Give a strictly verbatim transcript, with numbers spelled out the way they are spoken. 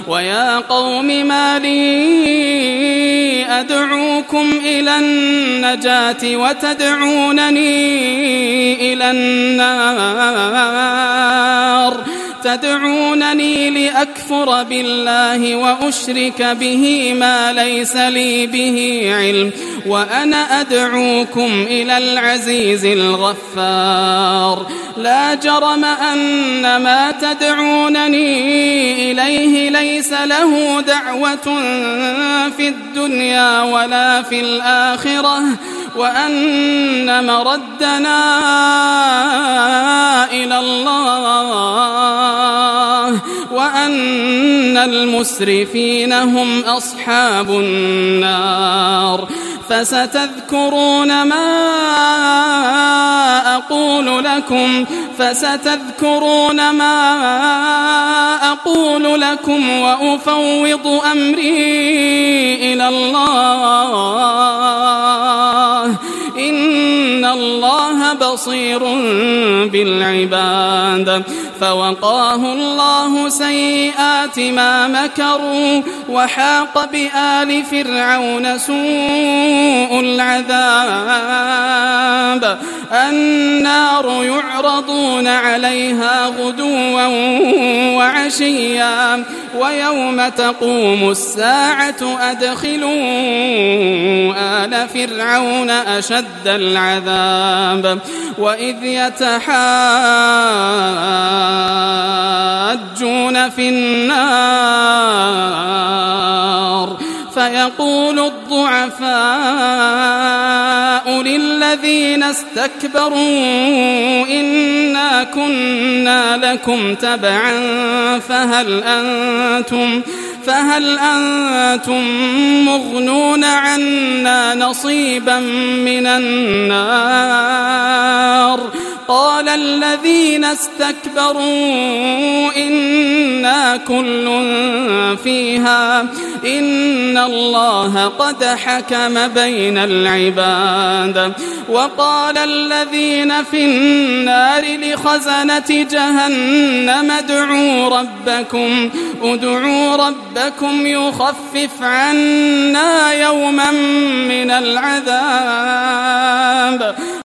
ويا قوم ما لي أدعوكم إلى النجاة وتدعونني إلى النار تدعونني لأكفر بالله وأشرك به ما ليس لي به علم وأنا أدعوكم إلى العزيز الغفار لا جرم أن ما تدعونني إليه ليس له دعوة في الدنيا ولا في الآخرة وأن مردنا إلى الله وأن المسرفين هم أصحاب النار فستذكرون ما أقول لكم فستذكرون ما أقول لكم وأفوض أمري إلى الله إن الله بصير بالعباد فوقاه الله سيئات ما مكروا وحاق بآل فرعون سوء العذاب النار يعرضون عليها غدوا وعشيا ويوم تقوم الساعة أدخلوا آل فرعون أشد العذاب وإذ يتحاجون في النار فيقول الضعفاء للذين استكبروا إنا كنا لكم تبعا فهل أنتم فهل أنتم مغنون عنا نصيبا من النار قال الذين استكبروا إنا كل فيها إن الله قد حكم بين العباد وقال الذين في النار لخزنة جهنم ادعوا ربكم ادعوا ربكم يخفف عنا يوما من العذاب